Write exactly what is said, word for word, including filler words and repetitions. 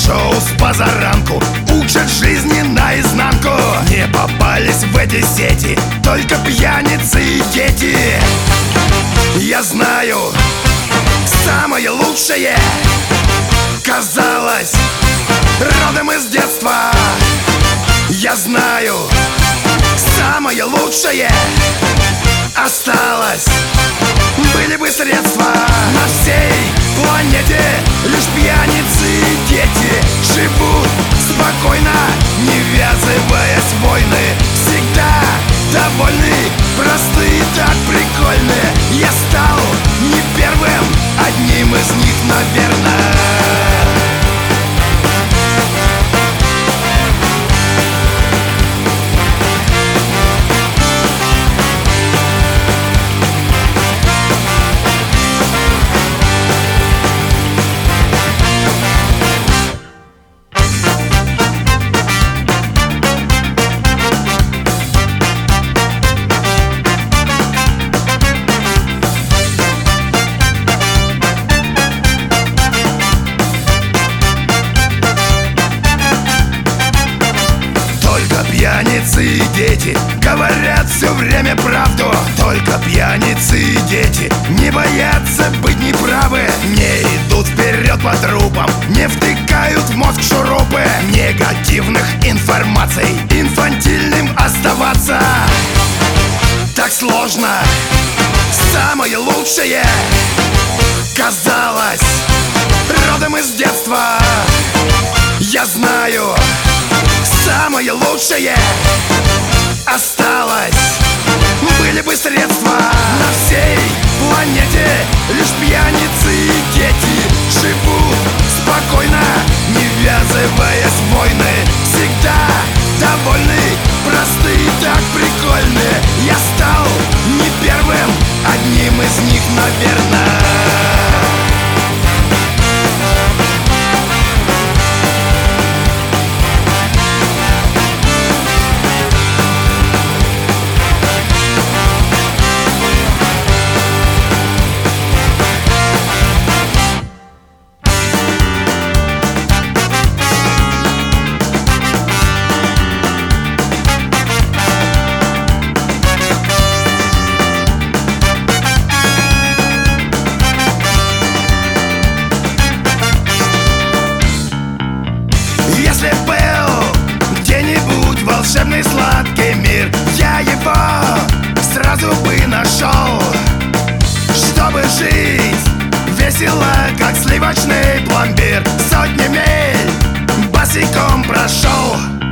шоу с позаранку учат жизни наизнанку. Не попались в эти сети только пьяницы и дети. Я знаю, самое лучшее казалось родом из детства. Я знаю, самое лучшее осталось. Были бы средства на всей планете, лишь пьяницы и дети живут спокойно, не ввязываясь в войны. Всегда довольны, простые, так прикольны. Я стал не первым, одним из них, наверное. Пьяницы и дети говорят все время правду. Только пьяницы и дети не боятся быть неправы. Не идут вперед по трупам, не втыкают в мозг шурупы. Негативных информаций инфантильным оставаться так сложно. Самое лучшее казалось родом из детства. Я знаю, самое лучшее осталось. Были бы средства на всей планете, лишь пьяницы и дети живут спокойно, не ввязываясь в войны. Всегда довольны, простые, так прикольны. Я стал не первым, одним из них, наверное. Если был где-нибудь волшебный сладкий мир, я его сразу бы нашел, чтобы жить весело, как сливочный пломбир. Сотни миль босиком прошел.